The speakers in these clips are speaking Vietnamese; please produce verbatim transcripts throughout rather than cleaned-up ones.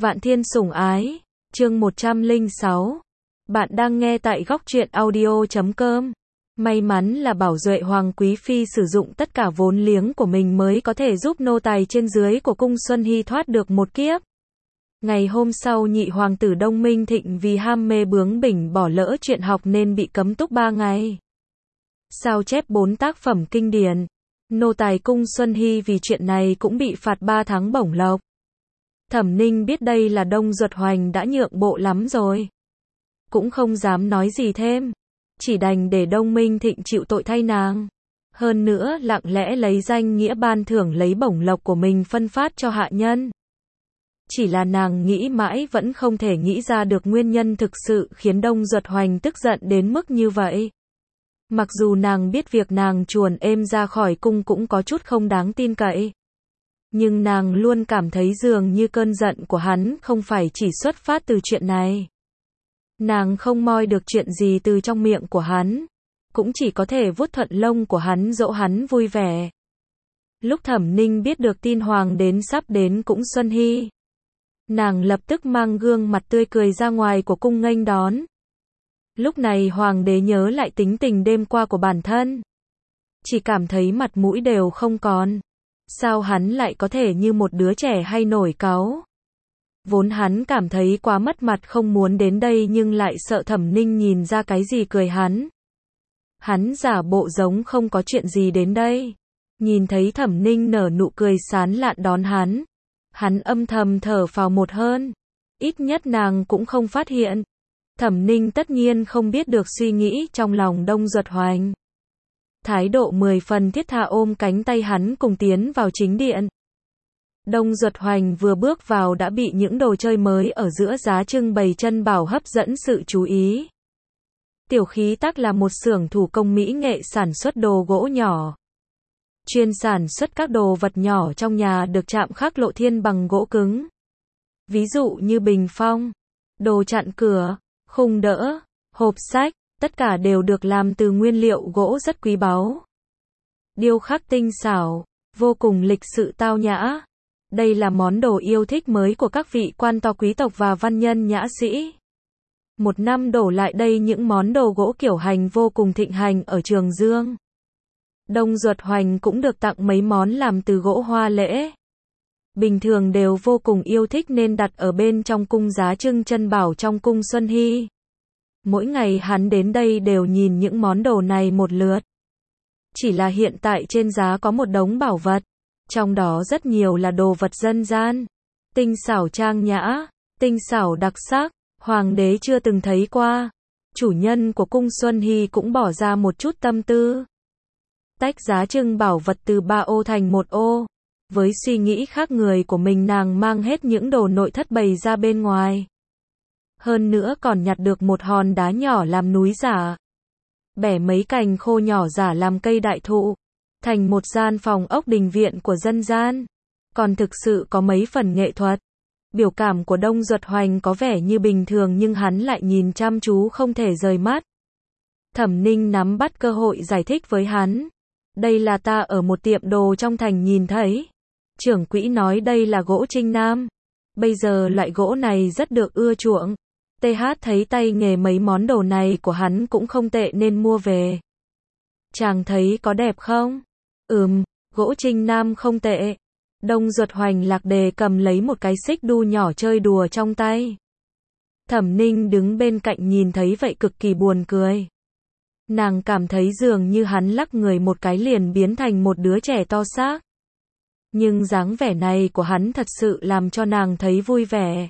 Vạn Thiên Sủng Ái, chương một trăm lẻ sáu. Bạn đang nghe tại góc truyện audio chấm com. May mắn là Bảo Duệ Hoàng Quý Phi sử dụng tất cả vốn liếng của mình mới có thể giúp nô tài trên dưới của cung Xuân Hy thoát được một kiếp. Ngày hôm sau nhị hoàng tử Đông Minh Thịnh vì ham mê bướng bỉnh bỏ lỡ chuyện học nên bị cấm túc ba ngày. Sao chép bốn tác phẩm kinh điển. Nô tài cung Xuân Hy vì chuyện này cũng bị phạt ba tháng bổng lộc. Thẩm Ninh biết đây là Đông Duật Hoành đã nhượng bộ lắm rồi. Cũng không dám nói gì thêm. Chỉ đành để Đông Minh Thịnh chịu tội thay nàng. Hơn nữa lặng lẽ lấy danh nghĩa ban thưởng lấy bổng lộc của mình phân phát cho hạ nhân. Chỉ là nàng nghĩ mãi vẫn không thể nghĩ ra được nguyên nhân thực sự khiến Đông Duật Hoành tức giận đến mức như vậy. Mặc dù nàng biết việc nàng chuồn êm ra khỏi cung cũng có chút không đáng tin cậy. Nhưng nàng luôn cảm thấy dường như cơn giận của hắn không phải chỉ xuất phát từ chuyện này. Nàng không moi được chuyện gì từ trong miệng của hắn. Cũng chỉ có thể vuốt thuận lông của hắn dỗ hắn vui vẻ. Lúc Thẩm Ninh biết được tin hoàng đến sắp đến cũng Xuân Hy. Nàng lập tức mang gương mặt tươi cười ra ngoài của cung nghênh đón. Lúc này hoàng đế nhớ lại tính tình đêm qua của bản thân. Chỉ cảm thấy mặt mũi đều không còn. Sao hắn lại có thể như một đứa trẻ hay nổi cáu. Vốn hắn cảm thấy quá mất mặt không muốn đến đây nhưng lại sợ Thẩm Ninh nhìn ra cái gì cười hắn. Hắn giả bộ giống không có chuyện gì đến đây. Nhìn thấy Thẩm Ninh nở nụ cười sán lạn đón hắn. Hắn âm thầm thở phào một hơn. Ít nhất nàng cũng không phát hiện. Thẩm Ninh tất nhiên không biết được suy nghĩ trong lòng Đông Duật Hoành. Thái độ mười phần thiết tha ôm cánh tay hắn cùng tiến vào chính điện. Đông Duật Hoành vừa bước vào đã bị những đồ chơi mới ở giữa giá trưng bày chân bảo hấp dẫn sự chú ý. Tiểu Khí Tác là một xưởng thủ công mỹ nghệ sản xuất đồ gỗ nhỏ. Chuyên sản xuất các đồ vật nhỏ trong nhà được chạm khắc lộ thiên bằng gỗ cứng. Ví dụ như bình phong, đồ chặn cửa, khung đỡ, hộp sách, tất cả đều được làm từ nguyên liệu gỗ rất quý báu. Điêu khắc tinh xảo, vô cùng lịch sự tao nhã. Đây là món đồ yêu thích mới của các vị quan to quý tộc và văn nhân nhã sĩ. Một năm đổ lại đây những món đồ gỗ kiểu hành vô cùng thịnh hành ở Trường Dương. Đông Duật Hoành cũng được tặng mấy món làm từ gỗ hoa lễ. Bình thường đều vô cùng yêu thích nên đặt ở bên trong cung giá trưng chân bảo trong cung Xuân Hy. Mỗi ngày hắn đến đây đều nhìn những món đồ này một lượt. Chỉ là hiện tại trên giá có một đống bảo vật. Trong đó rất nhiều là đồ vật dân gian. Tinh xảo trang nhã, tinh xảo đặc sắc, hoàng đế chưa từng thấy qua. Chủ nhân của cung Xuân Hy cũng bỏ ra một chút tâm tư. Tách giá trưng bảo vật từ ba ô thành một ô. Với suy nghĩ khác người của mình nàng mang hết những đồ nội thất bày ra bên ngoài. Hơn nữa còn nhặt được một hòn đá nhỏ làm núi giả. Bẻ mấy cành khô nhỏ giả làm cây đại thụ. Thành một gian phòng ốc đình viện của dân gian. Còn thực sự có mấy phần nghệ thuật. Biểu cảm của Đông Duật Hoành có vẻ như bình thường nhưng hắn lại nhìn chăm chú không thể rời mắt. Thẩm Ninh nắm bắt cơ hội giải thích với hắn. Đây là ta ở một tiệm đồ trong thành nhìn thấy. Trưởng quỹ nói đây là gỗ Trinh Nam. Bây giờ loại gỗ này rất được ưa chuộng. tê hát thấy tay nghề mấy món đồ này của hắn cũng không tệ nên mua về. Chàng thấy có đẹp không? Ừm, gỗ Trinh Nam không tệ. Đông Duật Hoành lạc đề cầm lấy một cái xích đu nhỏ chơi đùa trong tay. Thẩm Ninh đứng bên cạnh nhìn thấy vậy cực kỳ buồn cười. Nàng cảm thấy dường như hắn lắc người một cái liền biến thành một đứa trẻ to xác. Nhưng dáng vẻ này của hắn thật sự làm cho nàng thấy vui vẻ.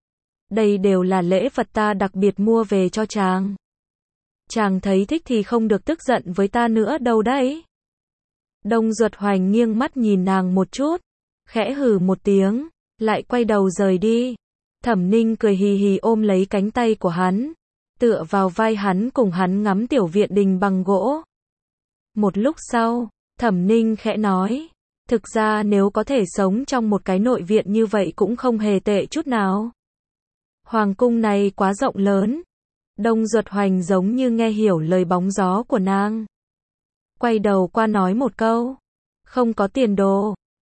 Đây đều là lễ vật ta đặc biệt mua về cho chàng. Chàng thấy thích thì không được tức giận với ta nữa đâu đấy. Đông Duật Hoành nghiêng mắt nhìn nàng một chút, khẽ hừ một tiếng, lại quay đầu rời đi. Thẩm Ninh cười hì hì ôm lấy cánh tay của hắn, tựa vào vai hắn cùng hắn ngắm tiểu viện đình bằng gỗ. Một lúc sau, Thẩm Ninh khẽ nói, thực ra nếu có thể sống trong một cái nội viện như vậy cũng không hề tệ chút nào. Hoàng cung này quá rộng lớn. Đông Duật Hoành giống như nghe hiểu lời bóng gió của nàng. Quay đầu qua nói một câu, không có tiền đồ.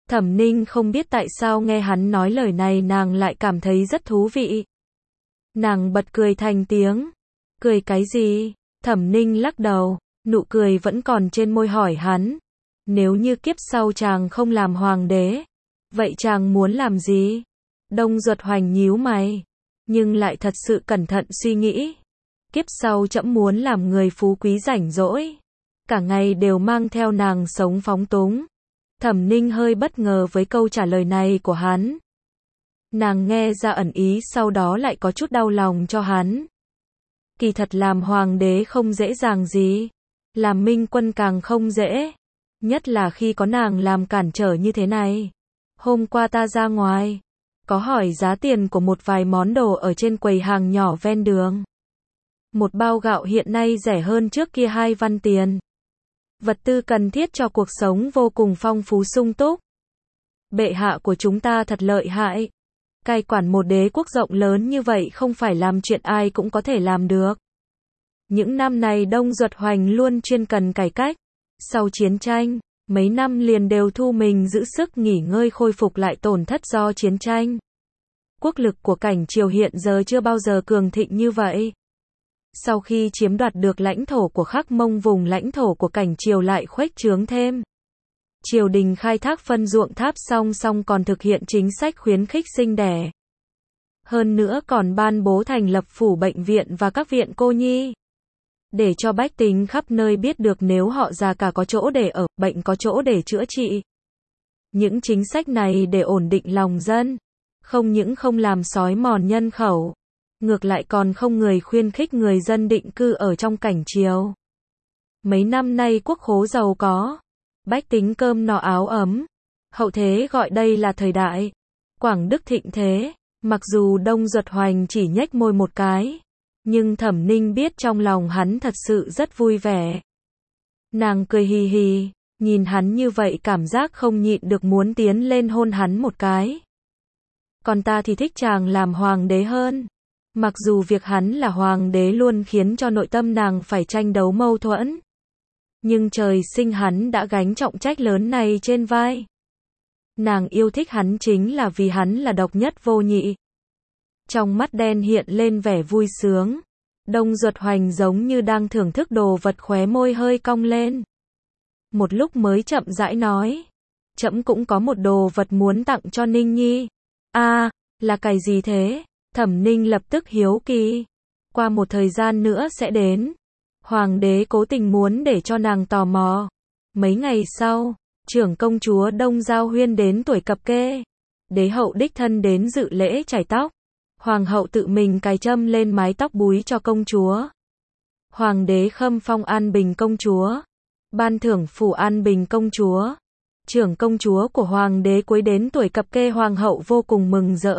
Thẩm Ninh không biết tại sao nghe hắn nói lời này nàng lại cảm thấy rất thú vị. Nàng bật cười thành tiếng. Cười cái gì? Thẩm Ninh lắc đầu, nụ cười vẫn còn trên môi hỏi hắn. Nếu như kiếp sau chàng không làm hoàng đế, vậy chàng muốn làm gì? Đông Duật Hoành nhíu mày, nhưng lại thật sự cẩn thận suy nghĩ. Kiếp sau trẫm muốn làm người phú quý rảnh rỗi, cả ngày đều mang theo nàng sống phóng túng. Thẩm Ninh hơi bất ngờ với câu trả lời này của hắn. Nàng nghe ra ẩn ý, sau đó lại có chút đau lòng cho hắn. Kỳ thật làm hoàng đế không dễ dàng gì, làm minh quân càng không dễ, nhất là khi có nàng làm cản trở như thế này. Hôm qua ta ra ngoài, có hỏi giá tiền của một vài món đồ ở trên quầy hàng nhỏ ven đường. Một bao gạo hiện nay rẻ hơn trước kia hai văn tiền. Vật tư cần thiết cho cuộc sống vô cùng phong phú sung túc. Bệ hạ của chúng ta thật lợi hại. Cai quản một đế quốc rộng lớn như vậy không phải làm chuyện ai cũng có thể làm được. Những năm này Đông Duật Hoành luôn chuyên cần cải cách. Sau chiến tranh, mấy năm liền đều thu mình giữ sức nghỉ ngơi khôi phục lại tổn thất do chiến tranh. Quốc lực của cảnh triều hiện giờ chưa bao giờ cường thịnh như vậy. Sau khi chiếm đoạt được lãnh thổ của Khắc Mông, vùng lãnh thổ của cảnh triều lại khuếch trướng thêm. Triều đình khai thác phân ruộng tháp song song còn thực hiện chính sách khuyến khích sinh đẻ. Hơn nữa còn ban bố thành lập phủ bệnh viện và các viện cô nhi. Để cho bách tính khắp nơi biết được nếu họ già cả có chỗ để ở, bệnh có chỗ để chữa trị. Những chính sách này để ổn định lòng dân, không những không làm xói mòn nhân khẩu, ngược lại còn không người khuyến khích người dân định cư ở trong cảnh triều. Mấy năm nay quốc khố giàu có, bách tính cơm no áo ấm, hậu thế gọi đây là thời đại Quảng Đức thịnh thế. Mặc dù Đông Duật Hoành chỉ nhếch môi một cái, nhưng Thẩm Ninh biết trong lòng hắn thật sự rất vui vẻ. Nàng cười hì hì, nhìn hắn như vậy cảm giác không nhịn được muốn tiến lên hôn hắn một cái. Còn ta thì thích chàng làm hoàng đế hơn. Mặc dù việc hắn là hoàng đế luôn khiến cho nội tâm nàng phải tranh đấu mâu thuẫn, nhưng trời sinh hắn đã gánh trọng trách lớn này trên vai. Nàng yêu thích hắn chính là vì hắn là độc nhất vô nhị. Trong mắt đen hiện lên vẻ vui sướng. Đông Duật Hoành giống như đang thưởng thức đồ vật, khóe môi hơi cong lên. Một lúc mới chậm rãi nói. Trẫm cũng có một đồ vật muốn tặng cho Ninh Nhi. A, à, là cái gì thế? Thẩm Ninh lập tức hiếu kỳ. Qua một thời gian nữa sẽ đến. Hoàng đế cố tình muốn để cho nàng tò mò. Mấy ngày sau, trưởng công chúa Đông Giao Huyên đến tuổi cập kê. Đế hậu đích thân đến dự lễ chải tóc. Hoàng hậu tự mình cài trâm lên mái tóc búi cho công chúa. Hoàng đế khâm phong An Bình công chúa, ban thưởng phủ An Bình công chúa. Trưởng công chúa của hoàng đế cuối đến tuổi cập kê, hoàng hậu vô cùng mừng rỡ.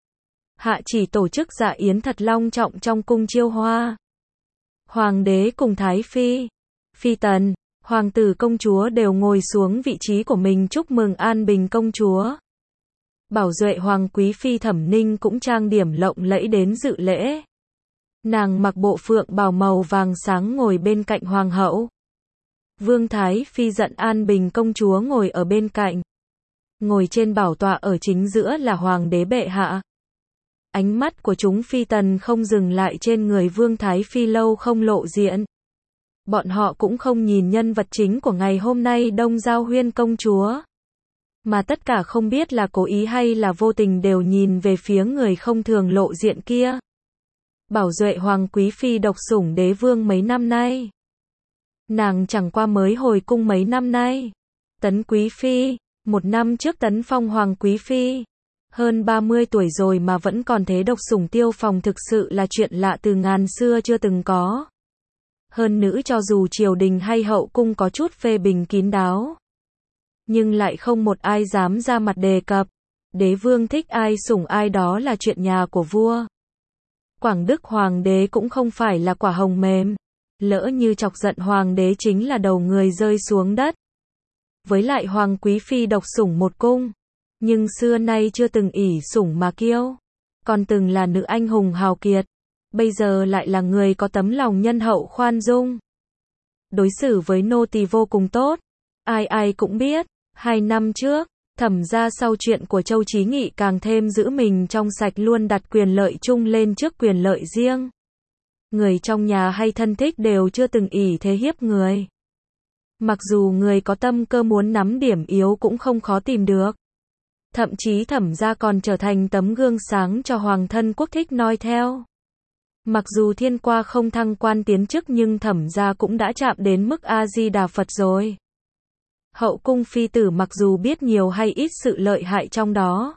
Hạ chỉ tổ chức dạ yến thật long trọng trong cung Chiêu Hoa. Hoàng đế cùng Thái Phi, Phi Tần, hoàng tử công chúa đều ngồi xuống vị trí của mình chúc mừng An Bình công chúa. Bảo Duệ Hoàng quý phi Thẩm Ninh cũng trang điểm lộng lẫy đến dự lễ. Nàng mặc bộ phượng bào màu vàng sáng ngồi bên cạnh hoàng hậu. Vương Thái Phi giận An Bình công chúa ngồi ở bên cạnh. Ngồi trên bảo tọa ở chính giữa là hoàng đế bệ hạ. Ánh mắt của chúng phi tần không dừng lại trên người Vương Thái Phi lâu không lộ diện. Bọn họ cũng không nhìn nhân vật chính của ngày hôm nay Đông Giao Huyên công chúa, mà tất cả không biết là cố ý hay là vô tình đều nhìn về phía người không thường lộ diện kia. Bảo Duệ Hoàng quý phi độc sủng đế vương mấy năm nay. Nàng chẳng qua mới hồi cung mấy năm nay. Tấn quý phi, một năm trước tấn phong Hoàng quý phi. Hơn ba mươi tuổi rồi mà vẫn còn thế độc sủng tiêu phòng, thực sự là chuyện lạ từ ngàn xưa chưa từng có. Hơn nữa cho dù triều đình hay hậu cung có chút phê bình kín đáo, nhưng lại không một ai dám ra mặt đề cập. Đế vương thích ai sủng ai đó là chuyện nhà của vua. Quảng Đức hoàng đế cũng không phải là quả hồng mềm. Lỡ như chọc giận hoàng đế chính là đầu người rơi xuống đất. Với lại hoàng quý phi độc sủng một cung, nhưng xưa nay chưa từng ỷ sủng mà kiêu, còn từng là nữ anh hùng hào kiệt, bây giờ lại là người có tấm lòng nhân hậu khoan dung, đối xử với nô tỳ vô cùng tốt. Ai ai cũng biết, hai năm trước, Thẩm gia sau chuyện của Châu Chí Nghị càng thêm giữ mình trong sạch, luôn đặt quyền lợi chung lên trước quyền lợi riêng. Người trong nhà hay thân thích đều chưa từng ỷ thế hiếp người. Mặc dù người có tâm cơ muốn nắm điểm yếu cũng không khó tìm được. Thậm chí Thẩm gia còn trở thành tấm gương sáng cho hoàng thân quốc thích noi theo. Mặc dù Thiên Qua không thăng quan tiến chức nhưng Thẩm gia cũng đã chạm đến mức A Di Đà Phật rồi. Hậu cung phi tử mặc dù biết nhiều hay ít sự lợi hại trong đó,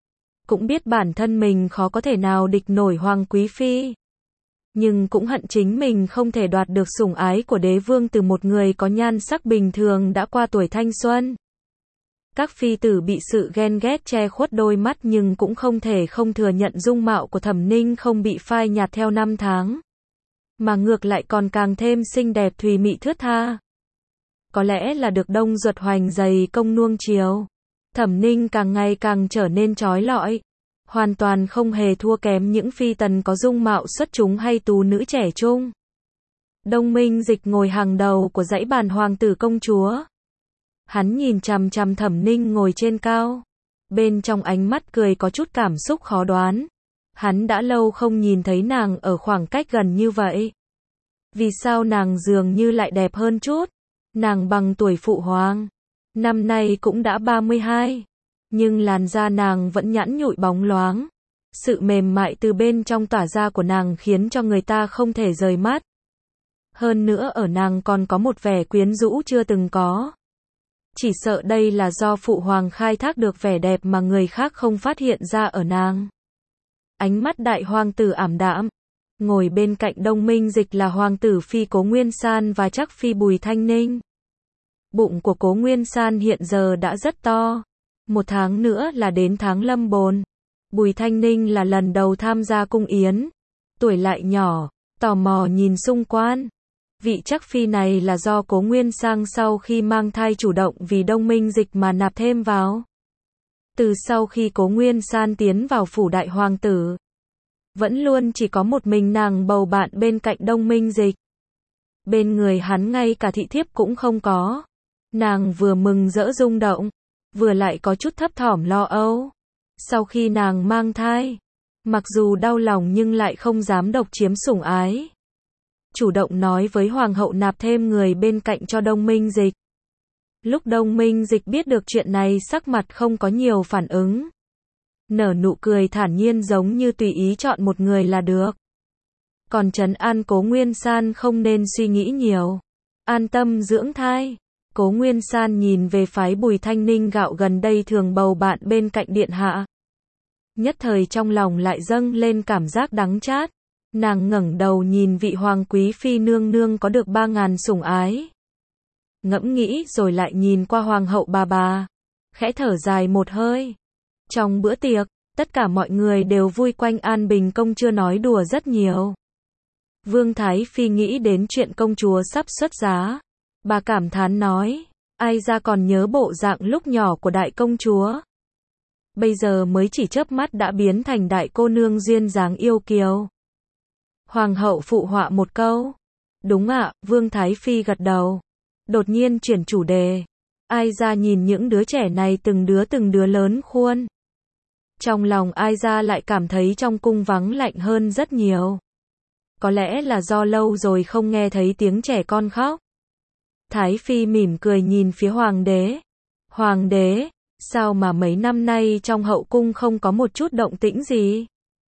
cũng biết bản thân mình khó có thể nào địch nổi hoàng quý phi, nhưng cũng hận chính mình không thể đoạt được sủng ái của đế vương từ một người có nhan sắc bình thường đã qua tuổi thanh xuân. Các phi tử bị sự ghen ghét che khuất đôi mắt nhưng cũng không thể không thừa nhận dung mạo của Thẩm Ninh không bị phai nhạt theo năm tháng, mà ngược lại còn càng thêm xinh đẹp thùy mị thướt tha. Có lẽ là được Đông Duật Hoành dày công nuông chiều, Thẩm Ninh càng ngày càng trở nên chói lọi, hoàn toàn không hề thua kém những phi tần có dung mạo xuất chúng hay tú nữ trẻ trung. Đông Minh Dịch ngồi hàng đầu của dãy bàn hoàng tử công chúa. Hắn nhìn chằm chằm Thẩm Ninh ngồi trên cao, bên trong ánh mắt cười có chút cảm xúc khó đoán. Hắn đã lâu không nhìn thấy nàng ở khoảng cách gần như vậy. Vì sao nàng dường như lại đẹp hơn chút? Nàng bằng tuổi phụ hoàng, năm nay cũng đã ba mươi hai, nhưng làn da nàng vẫn nhẵn nhụi bóng loáng. Sự mềm mại từ bên trong tỏa ra của nàng khiến cho người ta không thể rời mắt. Hơn nữa ở nàng còn có một vẻ quyến rũ chưa từng có. Chỉ sợ đây là do phụ hoàng khai thác được vẻ đẹp mà người khác không phát hiện ra ở nàng. Ánh mắt đại hoàng tử ảm đạm. Ngồi bên cạnh Đông Minh Dịch là hoàng tử phi Cố Nguyên San và chắc phi Bùi Thanh Ninh. Bụng của Cố Nguyên San hiện giờ đã rất to. Một tháng nữa là đến tháng lâm bồn. Bùi Thanh Ninh là lần đầu tham gia cung yến. Tuổi lại nhỏ, tò mò nhìn xung quanh. Vị chắc phi này là do Cố Nguyên Sang sau khi mang thai chủ động vì Đông Minh Dịch mà nạp thêm vào. Từ sau khi Cố Nguyên San tiến vào phủ đại hoàng tử, vẫn luôn chỉ có một mình nàng bầu bạn bên cạnh Đông Minh Dịch. Bên người hắn ngay cả thị thiếp cũng không có. Nàng vừa mừng rỡ rung động, vừa lại có chút thấp thỏm lo âu. Sau khi nàng mang thai, mặc dù đau lòng nhưng lại không dám độc chiếm sủng ái. Chủ động nói với hoàng hậu nạp thêm người bên cạnh cho Đông Minh Dịch. Lúc Đông Minh Dịch biết được chuyện này sắc mặt không có nhiều phản ứng. Nở nụ cười thản nhiên giống như tùy ý chọn một người là được. Còn trấn an Cố Nguyên San không nên suy nghĩ nhiều. An tâm dưỡng thai. Cố Nguyên San nhìn về phái Bùi Thanh Ninh gạo gần đây thường bầu bạn bên cạnh điện hạ. Nhất thời trong lòng lại dâng lên cảm giác đắng chát. Nàng ngẩng đầu nhìn vị hoàng quý phi nương nương có được ba ngàn sủng ái. Ngẫm nghĩ rồi lại nhìn qua hoàng hậu bà bà. Khẽ thở dài một hơi. Trong bữa tiệc, tất cả mọi người đều vui quanh An Bình công chúa nói đùa rất nhiều. Vương Thái Phi nghĩ đến chuyện công chúa sắp xuất giá. Bà cảm thán nói, ai ra còn nhớ bộ dạng lúc nhỏ của đại công chúa. Bây giờ mới chỉ chớp mắt đã biến thành đại cô nương duyên dáng yêu kiều. Hoàng hậu phụ họa một câu. Đúng ạ, Vương Thái Phi gật đầu. Đột nhiên chuyển chủ đề. Ai ra nhìn những đứa trẻ này từng đứa từng đứa lớn khuôn. Trong lòng ai ra lại cảm thấy trong cung vắng lạnh hơn rất nhiều. Có lẽ là do lâu rồi không nghe thấy tiếng trẻ con khóc. Thái Phi mỉm cười nhìn phía hoàng đế. Hoàng đế, sao mà mấy năm nay trong hậu cung không có một chút động tĩnh gì?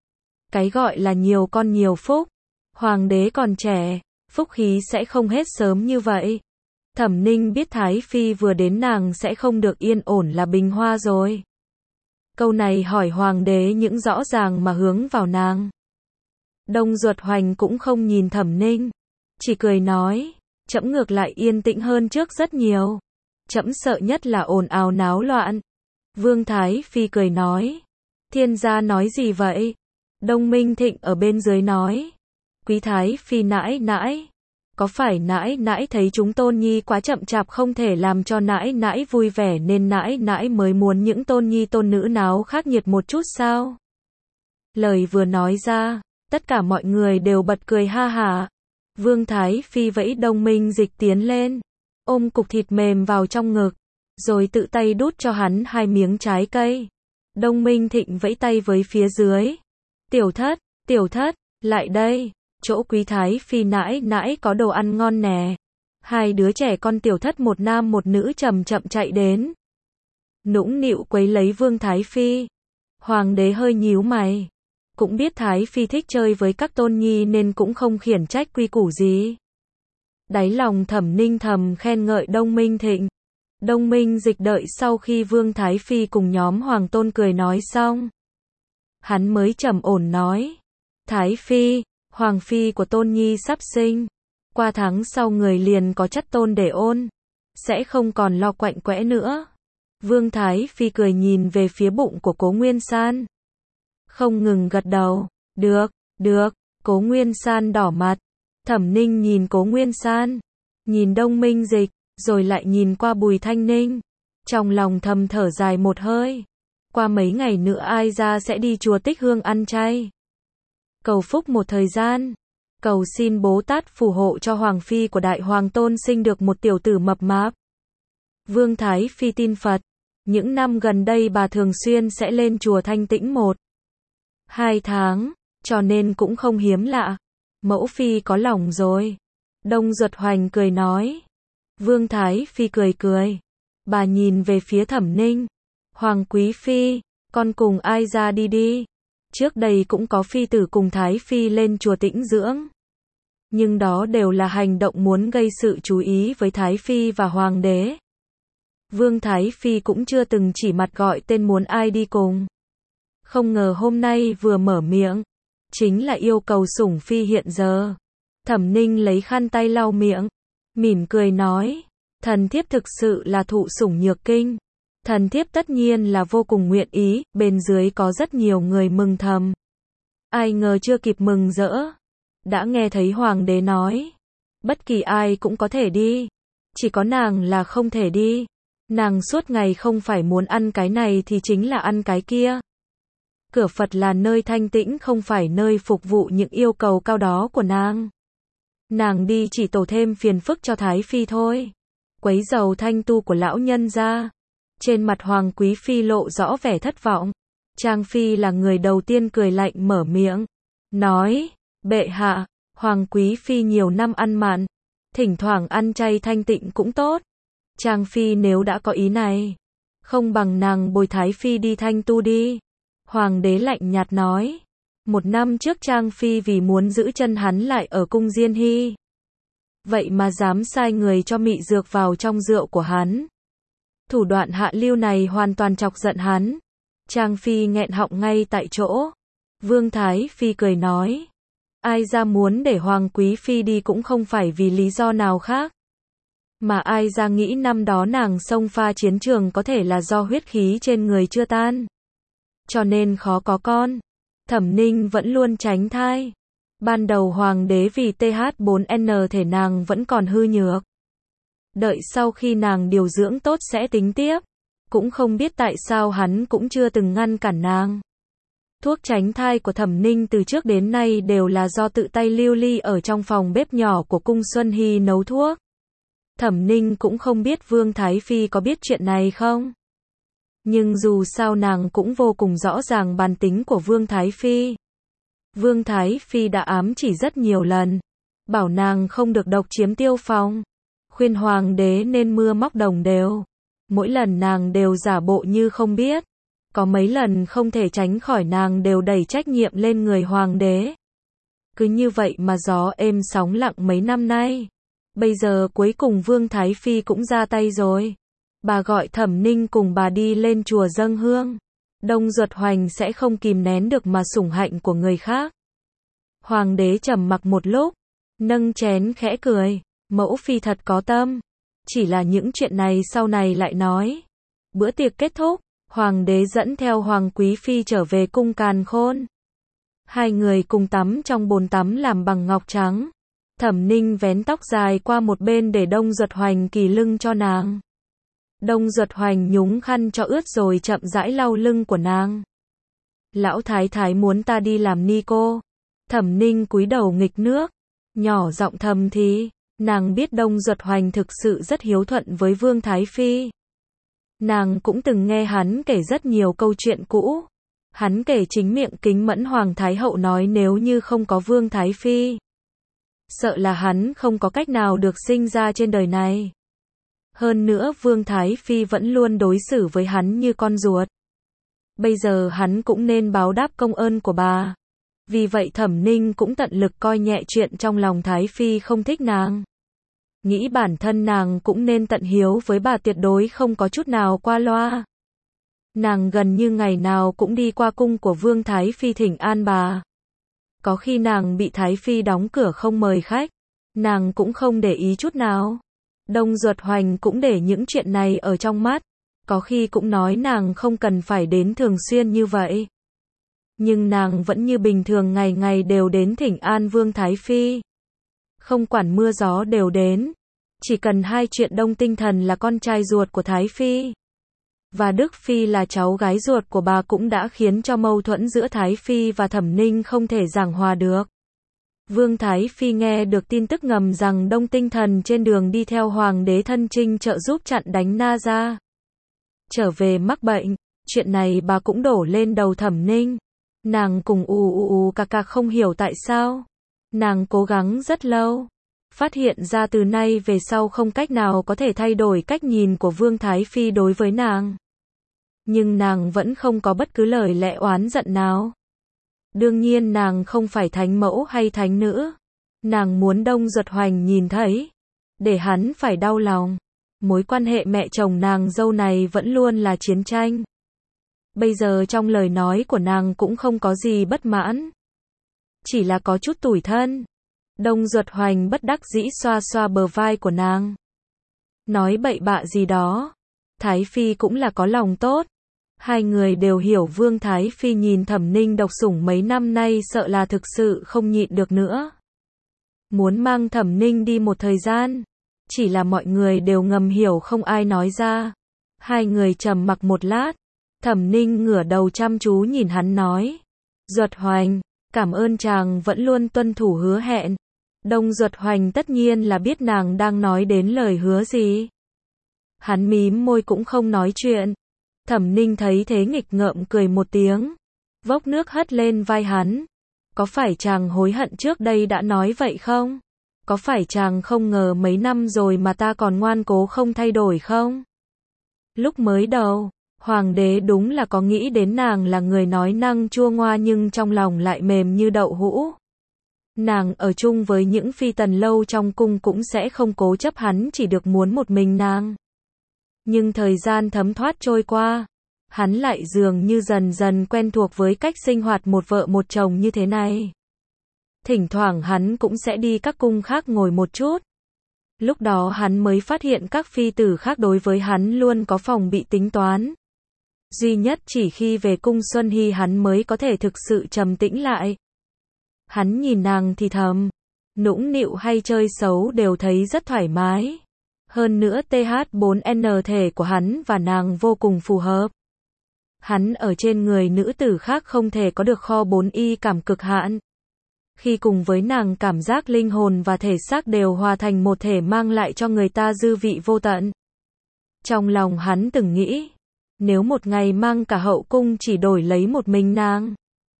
Cái gọi là nhiều con nhiều phúc. Hoàng đế còn trẻ, phúc khí sẽ không hết sớm như vậy. Thẩm Ninh biết Thái Phi vừa đến nàng sẽ không được yên ổn là bình hoa rồi. Câu này hỏi hoàng đế những rõ ràng mà hướng vào nàng. Đông Duật Hoành cũng không nhìn Thẩm Ninh, chỉ cười nói, trẫm ngược lại yên tĩnh hơn trước rất nhiều. Trẫm sợ nhất là ồn ào náo loạn. Vương Thái Phi cười nói, thiên gia nói gì vậy? Đông Minh Thịnh ở bên dưới nói, quý Thái Phi nãi nãi, có phải nãi nãi thấy chúng tôn nhi quá chậm chạp không thể làm cho nãi nãi vui vẻ nên nãi nãi mới muốn những tôn nhi tôn nữ náo khắc nghiệt một chút sao? Lời vừa nói ra, tất cả mọi người đều bật cười ha hả. Vương Thái Phi vẫy Đông Minh Dịch tiến lên, ôm cục thịt mềm vào trong ngực, rồi tự tay đút cho hắn hai miếng trái cây. Đông Minh Thịnh vẫy tay với phía dưới. Tiểu thất, tiểu thất, lại đây, chỗ quý thái phi nãi nãi có đồ ăn ngon nè. Hai đứa trẻ con tiểu thất một nam một nữ chậm chậm chạy đến. Nũng nịu quấy lấy Vương Thái Phi. Hoàng đế hơi nhíu mày. Cũng biết Thái Phi thích chơi với các tôn nhi nên cũng không khiển trách quy củ gì. Đáy lòng Thẩm Ninh thầm khen ngợi Đông Minh Thịnh. Đông Minh Dịch đợi sau khi Vương Thái Phi cùng nhóm Hoàng Tôn cười nói xong. Hắn mới trầm ổn nói. Thái Phi, Hoàng Phi của Tôn Nhi sắp sinh. Qua tháng sau người liền có chất tôn để ôn. Sẽ không còn lo quạnh quẽ nữa. Vương Thái Phi cười nhìn về phía bụng của Cố Nguyên San. Không ngừng gật đầu. Được, được, Cố Nguyên San đỏ mặt. Thẩm Ninh nhìn Cố Nguyên San. Nhìn Đông Minh Dịch. Rồi lại nhìn qua Bùi Thanh Ninh. Trong lòng thầm thở dài một hơi. Qua mấy ngày nữa ai ra sẽ đi chùa Tích Hương ăn chay. Cầu phúc một thời gian. Cầu xin Bố Tát phù hộ cho Hoàng Phi của Đại Hoàng Tôn sinh được một tiểu tử mập mạp. Vương Thái Phi tin Phật. Những năm gần đây bà thường xuyên sẽ lên chùa Thanh Tĩnh một, hai tháng. Cho nên cũng không hiếm lạ. Mẫu Phi có lòng rồi. Đông Duật Hoành cười nói. Vương Thái Phi cười cười. Bà nhìn về phía Thẩm Ninh. Hoàng Quý Phi, con cùng ai ra đi đi. Trước đây cũng có phi tử cùng Thái Phi lên chùa tĩnh dưỡng. Nhưng đó đều là hành động muốn gây sự chú ý với Thái Phi và Hoàng đế. Vương Thái Phi cũng chưa từng chỉ mặt gọi tên muốn ai đi cùng. Không ngờ hôm nay vừa mở miệng. Chính là yêu cầu sủng phi hiện giờ. Thẩm Ninh lấy khăn tay lau miệng. Mỉm cười nói. Thần thiếp thực sự là thụ sủng nhược kinh. Thần thiếp tất nhiên là vô cùng nguyện ý. Bên dưới có rất nhiều người mừng thầm. Ai ngờ chưa kịp mừng rỡ. Đã nghe thấy Hoàng đế nói. Bất kỳ ai cũng có thể đi. Chỉ có nàng là không thể đi. Nàng suốt ngày không phải muốn ăn cái này thì chính là ăn cái kia. Cửa Phật là nơi thanh tĩnh, không phải nơi phục vụ những yêu cầu cao đó của nàng. Nàng đi chỉ tổ thêm phiền phức cho Thái Phi thôi. Quấy rầy thanh tu của lão nhân ra. Trên mặt Hoàng Quý Phi lộ rõ vẻ thất vọng. Trang Phi là người đầu tiên cười lạnh mở miệng. Nói, bệ hạ, Hoàng Quý Phi nhiều năm ăn mặn. Thỉnh thoảng ăn chay thanh tịnh cũng tốt. Trang Phi nếu đã có ý này. Không bằng nàng bồi Thái Phi đi thanh tu đi. Hoàng đế lạnh nhạt nói. Một năm trước Trang Phi vì muốn giữ chân hắn lại ở cung Diên Hy. Vậy mà dám sai người cho mị dược vào trong rượu của hắn. Thủ đoạn hạ lưu này hoàn toàn chọc giận hắn. Trang Phi nghẹn họng ngay tại chỗ. Vương Thái Phi cười nói. Ai ra muốn để Hoàng Quý Phi đi cũng không phải vì lý do nào khác. Mà ai ra nghĩ năm đó nàng xông pha chiến trường có thể là do huyết khí trên người chưa tan. Cho nên khó có con. Thẩm Ninh vẫn luôn tránh thai. Ban đầu Hoàng đế vì T H bốn N thể nàng vẫn còn hư nhược. Đợi sau khi nàng điều dưỡng tốt sẽ tính tiếp. Cũng không biết tại sao hắn cũng chưa từng ngăn cản nàng. Thuốc tránh thai của Thẩm Ninh từ trước đến nay đều là do tự tay lưu ly ở trong phòng bếp nhỏ của cung Xuân Hy nấu thuốc. Thẩm Ninh cũng không biết Vương Thái Phi có biết chuyện này không. Nhưng dù sao nàng cũng vô cùng rõ ràng bản tính của Vương Thái Phi. Vương Thái Phi đã ám chỉ rất nhiều lần. Bảo nàng không được độc chiếm tiêu phòng. Khuyên Hoàng đế nên mưa móc đồng đều. Mỗi lần nàng đều giả bộ như không biết. Có mấy lần không thể tránh khỏi nàng đều đẩy trách nhiệm lên người Hoàng đế. Cứ như vậy mà gió êm sóng lặng mấy năm nay. Bây giờ cuối cùng Vương Thái Phi cũng ra tay rồi. Bà gọi Thẩm Ninh cùng bà đi lên chùa dâng hương. Đông Duật Hoành sẽ không kìm nén được mà sủng hạnh của người khác. Hoàng đế trầm mặc một lúc. Nâng chén khẽ cười. Mẫu Phi thật có tâm. Chỉ là những chuyện này sau này lại nói. Bữa tiệc kết thúc. Hoàng đế dẫn theo Hoàng Quý Phi trở về cung Càn Khôn. Hai người cùng tắm trong bồn tắm làm bằng ngọc trắng. Thẩm Ninh vén tóc dài qua một bên để Đông Duật Hoành kỳ lưng cho nàng. Đông Duật Hoành nhúng khăn cho ướt rồi chậm rãi lau lưng của nàng. Lão thái thái muốn ta đi làm ni cô. Thẩm Ninh cúi đầu nghịch nước. Nhỏ giọng thầm thì. Nàng biết Đông Duật Hoành thực sự rất hiếu thuận với Vương Thái Phi. Nàng cũng từng nghe hắn kể rất nhiều câu chuyện cũ. Hắn kể chính miệng kính mẫn Hoàng Thái Hậu nói nếu như không có Vương Thái Phi, sợ là hắn không có cách nào được sinh ra trên đời này. Hơn nữa Vương Thái Phi vẫn luôn đối xử với hắn như con ruột. Bây giờ hắn cũng nên báo đáp công ơn của bà. Vì vậy Thẩm Ninh cũng tận lực coi nhẹ chuyện trong lòng Thái Phi không thích nàng. Nghĩ bản thân nàng cũng nên tận hiếu với bà, tuyệt đối không có chút nào qua loa. Nàng gần như ngày nào cũng đi qua cung của Vương Thái Phi thỉnh an bà. Có khi nàng bị Thái Phi đóng cửa không mời khách, nàng cũng không để ý chút nào. Đông Duật Hoành cũng để những chuyện này ở trong mắt, có khi cũng nói nàng không cần phải đến thường xuyên như vậy. Nhưng nàng vẫn như bình thường ngày ngày đều đến thỉnh an Vương Thái Phi. Không quản mưa gió đều đến. Chỉ cần hai chuyện Đông Tinh Thần là con trai ruột của Thái Phi và Đức Phi là cháu gái ruột của bà cũng đã khiến cho mâu thuẫn giữa Thái Phi và Thẩm Ninh không thể giảng hòa được. Vương Thái Phi nghe được tin tức ngầm rằng Đông Tinh Thần trên đường đi theo Hoàng đế thân chinh trợ giúp chặn đánh Na Gia, trở về mắc bệnh. Chuyện này bà cũng đổ lên đầu Thẩm Ninh. Nàng cùng ù ù ù cà cà không hiểu tại sao. Nàng cố gắng rất lâu, phát hiện ra từ nay về sau không cách nào có thể thay đổi cách nhìn của Vương Thái Phi đối với nàng. Nhưng nàng vẫn không có bất cứ lời lẽ oán giận nào. Đương nhiên nàng không phải thánh mẫu hay thánh nữ. Nàng muốn Đông Duật Hoành nhìn thấy, để hắn phải đau lòng. Mối quan hệ mẹ chồng nàng dâu này vẫn luôn là chiến tranh. Bây giờ trong lời nói của nàng cũng không có gì bất mãn, chỉ là có chút tủi thân. Đông Duật Hoành bất đắc dĩ xoa xoa bờ vai của nàng, nói bậy bạ gì đó. Thái Phi cũng là có lòng tốt. Hai người đều hiểu Vương Thái Phi nhìn Thẩm Ninh độc sủng mấy năm nay sợ là thực sự không nhịn được nữa, muốn mang Thẩm Ninh đi một thời gian. Chỉ là mọi người đều ngầm hiểu không ai nói ra. Hai người trầm mặc một lát. Thẩm Ninh ngửa đầu chăm chú nhìn hắn nói, Duật Hoành, cảm ơn chàng vẫn luôn tuân thủ hứa hẹn. Đông Duật Hoành tất nhiên là biết nàng đang nói đến lời hứa gì. Hắn mím môi cũng không nói chuyện. Thẩm Ninh thấy thế nghịch ngợm cười một tiếng, vốc nước hất lên vai hắn. Có phải chàng hối hận trước đây đã nói vậy không? Có phải chàng không ngờ mấy năm rồi mà ta còn ngoan cố không thay đổi không? Lúc mới đầu, Hoàng đế đúng là có nghĩ đến nàng là người nói năng chua ngoa nhưng trong lòng lại mềm như đậu hũ. Nàng ở chung với những phi tần lâu trong cung cũng sẽ không cố chấp hắn chỉ được muốn một mình nàng. Nhưng thời gian thấm thoát trôi qua, hắn lại dường như dần dần quen thuộc với cách sinh hoạt một vợ một chồng như thế này. Thỉnh thoảng hắn cũng sẽ đi các cung khác ngồi một chút. Lúc đó hắn mới phát hiện các phi tử khác đối với hắn luôn có phòng bị tính toán. Duy nhất chỉ khi về cung Xuân Hy hắn mới có thể thực sự trầm tĩnh lại. Hắn nhìn nàng thì thầm, nũng nịu hay chơi xấu đều thấy rất thoải mái. Hơn nữa T H bốn N thể của hắn và nàng vô cùng phù hợp. Hắn ở trên người nữ tử khác không thể có được kho bốn y cảm cực hạn. Khi cùng với nàng cảm giác linh hồn và thể xác đều hòa thành một thể mang lại cho người ta dư vị vô tận. Trong lòng hắn từng nghĩ, nếu một ngày mang cả hậu cung chỉ đổi lấy một mình nàng,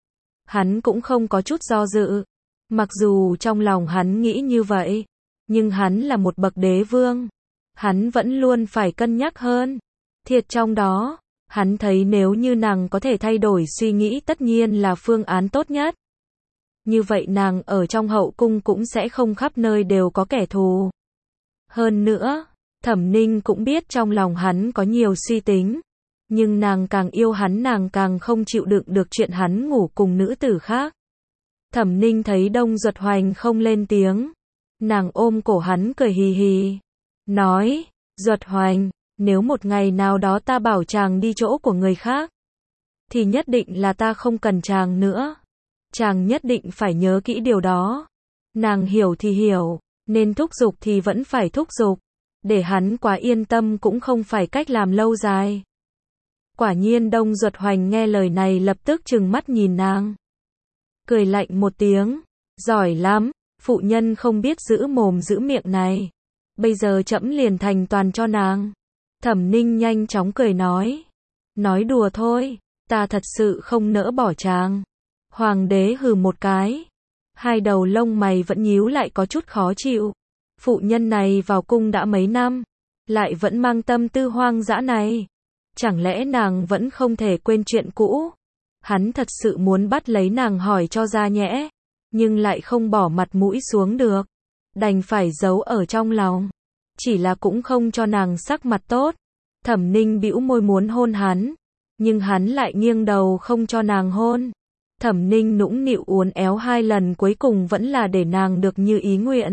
hắn cũng không có chút do dự. Mặc dù trong lòng hắn nghĩ như vậy, nhưng hắn là một bậc đế vương. Hắn vẫn luôn phải cân nhắc hơn. Thiệt trong đó, hắn thấy nếu như nàng có thể thay đổi suy nghĩ tất nhiên là phương án tốt nhất. Như vậy nàng ở trong hậu cung cũng sẽ không khắp nơi đều có kẻ thù. Hơn nữa, Thẩm Ninh cũng biết trong lòng hắn có nhiều suy tính. Nhưng nàng càng yêu hắn nàng càng không chịu đựng được chuyện hắn ngủ cùng nữ tử khác. Thẩm Ninh thấy Đông Duật Hoành không lên tiếng. Nàng ôm cổ hắn cười hì hì. Nói, Duật Hoành, nếu một ngày nào đó ta bảo chàng đi chỗ của người khác, thì nhất định là ta không cần chàng nữa. Chàng nhất định phải nhớ kỹ điều đó. Nàng hiểu thì hiểu, nên thúc giục thì vẫn phải thúc giục. Để hắn quá yên tâm cũng không phải cách làm lâu dài. Quả nhiên Đông Duật Hoành nghe lời này lập tức trừng mắt nhìn nàng. Cười lạnh một tiếng, giỏi lắm, phụ nhân không biết giữ mồm giữ miệng này. Bây giờ trẫm liền thành toàn cho nàng. Thẩm Ninh nhanh chóng cười nói. Nói đùa thôi, ta thật sự không nỡ bỏ chàng. Hoàng đế hừ một cái. Hai đầu lông mày vẫn nhíu lại có chút khó chịu. Phụ nhân này vào cung đã mấy năm, lại vẫn mang tâm tư hoang dã này. Chẳng lẽ nàng vẫn không thể quên chuyện cũ? Hắn thật sự muốn bắt lấy nàng hỏi cho ra nhẽ, nhưng lại không bỏ mặt mũi xuống được. Đành phải giấu ở trong lòng. Chỉ là cũng không cho nàng sắc mặt tốt. Thẩm Ninh bĩu môi muốn hôn hắn, nhưng hắn lại nghiêng đầu không cho nàng hôn. Thẩm Ninh nũng nịu uốn éo hai lần cuối cùng vẫn là để nàng được như ý nguyện.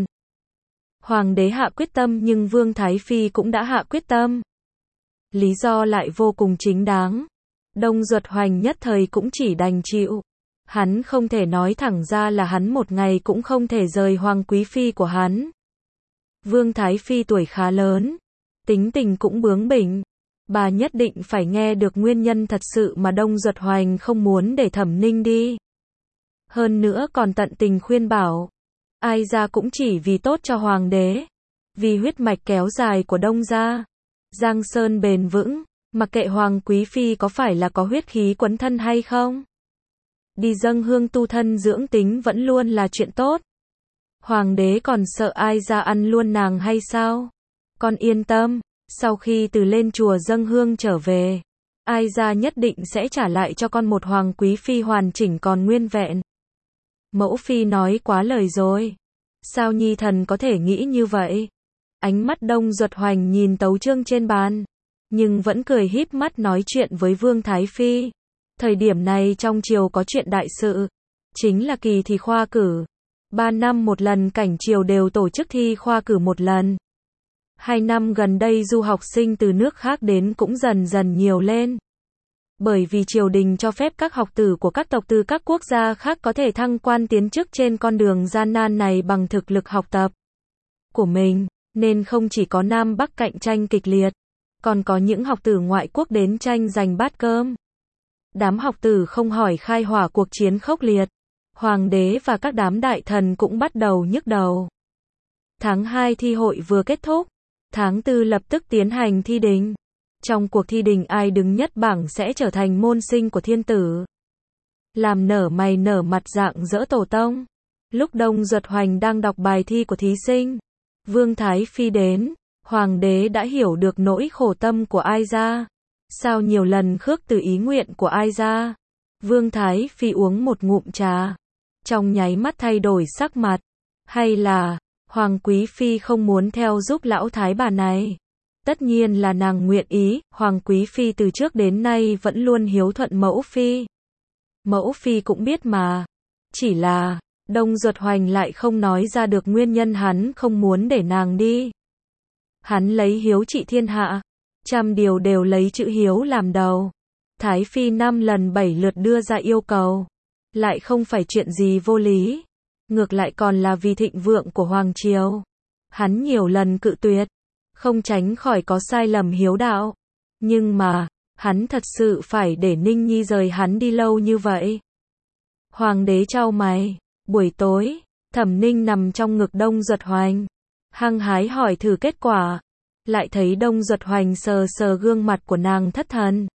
Hoàng đế hạ quyết tâm nhưng Vương Thái Phi cũng đã hạ quyết tâm. Lý do lại vô cùng chính đáng. Đông Duật Hoành nhất thời cũng chỉ đành chịu. Hắn không thể nói thẳng ra là hắn một ngày cũng không thể rời Hoàng Quý Phi của hắn. Vương Thái Phi tuổi khá lớn, tính tình cũng bướng bỉnh. Bà nhất định phải nghe được nguyên nhân thật sự mà Đông Duật Hoành không muốn để Thẩm Ninh đi. Hơn nữa còn tận tình khuyên bảo. Ai ra cũng chỉ vì tốt cho Hoàng đế. Vì huyết mạch kéo dài của Đông gia. Giang Sơn bền vững, mặc kệ Hoàng Quý Phi có phải là có huyết khí quấn thân hay không. Đi dâng hương tu thân dưỡng tính vẫn luôn là chuyện tốt. Hoàng đế còn sợ ai ra ăn luôn nàng hay sao? Con yên tâm, sau khi từ lên chùa dâng hương trở về, ai ra nhất định sẽ trả lại cho con một Hoàng Quý Phi hoàn chỉnh còn nguyên vẹn. Mẫu Phi nói quá lời rồi. Sao nhi thần có thể nghĩ như vậy? Ánh mắt Đông Duật Hoành nhìn tấu chương trên bàn, nhưng vẫn cười híp mắt nói chuyện với Vương Thái Phi. Thời điểm này trong triều có chuyện đại sự, chính là kỳ thi khoa cử. Ba năm một lần cảnh triều đều tổ chức thi khoa cử một lần. Hai năm gần đây du học sinh từ nước khác đến cũng dần dần nhiều lên. Bởi vì triều đình cho phép các học tử của các tộc từ các quốc gia khác có thể thăng quan tiến chức trên con đường gian nan này bằng thực lực học tập của mình, nên không chỉ có Nam Bắc cạnh tranh kịch liệt, còn có những học tử ngoại quốc đến tranh giành bát cơm. Đám học tử không hỏi khai hỏa cuộc chiến khốc liệt. Hoàng đế và các đám đại thần cũng bắt đầu nhức đầu. Tháng hai thi hội vừa kết thúc, tháng tư lập tức tiến hành thi đình. Trong cuộc thi đình ai đứng nhất bảng sẽ trở thành môn sinh của thiên tử. Làm nở mày nở mặt dạng dỡ tổ tông. Lúc Đông Duật Hoành đang đọc bài thi của thí sinh, Vương Thái Phi đến, Hoàng đế đã hiểu được nỗi khổ tâm của ai ra. Sao nhiều lần khước từ ý nguyện của ai ra. Vương Thái Phi uống một ngụm trà, trong nháy mắt thay đổi sắc mặt. Hay là, Hoàng Quý Phi không muốn theo giúp lão thái bà này? Tất nhiên là nàng nguyện ý, Hoàng Quý Phi từ trước đến nay vẫn luôn hiếu thuận Mẫu Phi. Mẫu Phi cũng biết mà. Chỉ là, Đông Duật Hoành lại không nói ra được nguyên nhân hắn không muốn để nàng đi. Hắn lấy hiếu trị thiên hạ, trăm điều đều lấy chữ hiếu làm đầu. Thái Phi năm lần bảy lượt đưa ra yêu cầu, lại không phải chuyện gì vô lý, ngược lại còn là vì thịnh vượng của Hoàng triều. Hắn nhiều lần cự tuyệt, không tránh khỏi có sai lầm hiếu đạo. Nhưng mà, hắn thật sự phải để Ninh Nhi rời hắn đi lâu như vậy. Hoàng đế chau mày, buổi tối, Thẩm Ninh nằm trong ngực Đông Duật Hoành, hăng hái hỏi thử kết quả, lại thấy Đông Duật Hoành sờ sờ gương mặt của nàng thất thần.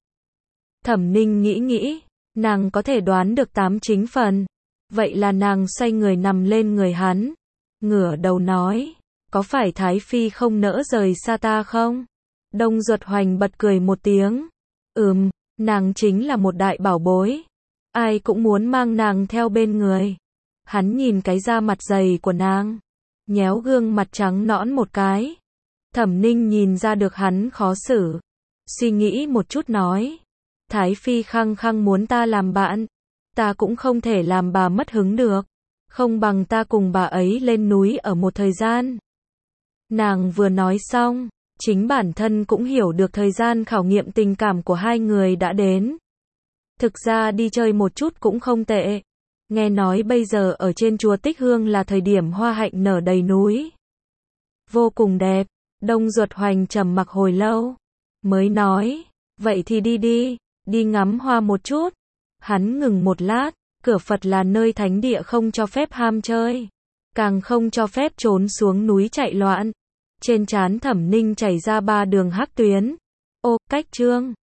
Thẩm Ninh nghĩ nghĩ, nàng có thể đoán được tám chín phần. Vậy là nàng xoay người nằm lên người hắn, ngửa đầu nói, có phải Thái Phi không nỡ rời xa ta không? Đông Duật Hoành bật cười một tiếng, ừm, nàng chính là một đại bảo bối, ai cũng muốn mang nàng theo bên người. Hắn nhìn cái da mặt dày của nàng, nhéo gương mặt trắng nõn một cái. Thẩm Ninh nhìn ra được hắn khó xử, suy nghĩ một chút nói, Thái Phi khăng khăng muốn ta làm bạn, ta cũng không thể làm bà mất hứng được, không bằng ta cùng bà ấy lên núi ở một thời gian. Nàng vừa nói xong, chính bản thân cũng hiểu được thời gian khảo nghiệm tình cảm của hai người đã đến. Thực ra đi chơi một chút cũng không tệ. Nghe nói bây giờ ở trên chùa Tích Hương là thời điểm hoa hạnh nở đầy núi. Vô cùng đẹp. Đông Duật Hoành trầm mặc hồi lâu, mới nói, vậy thì đi đi, đi ngắm hoa một chút. Hắn ngừng một lát, cửa Phật là nơi thánh địa không cho phép ham chơi, càng không cho phép trốn xuống núi chạy loạn. Trên trán Thẩm Ninh chảy ra ba đường hắc tuyến, Ô, cách chương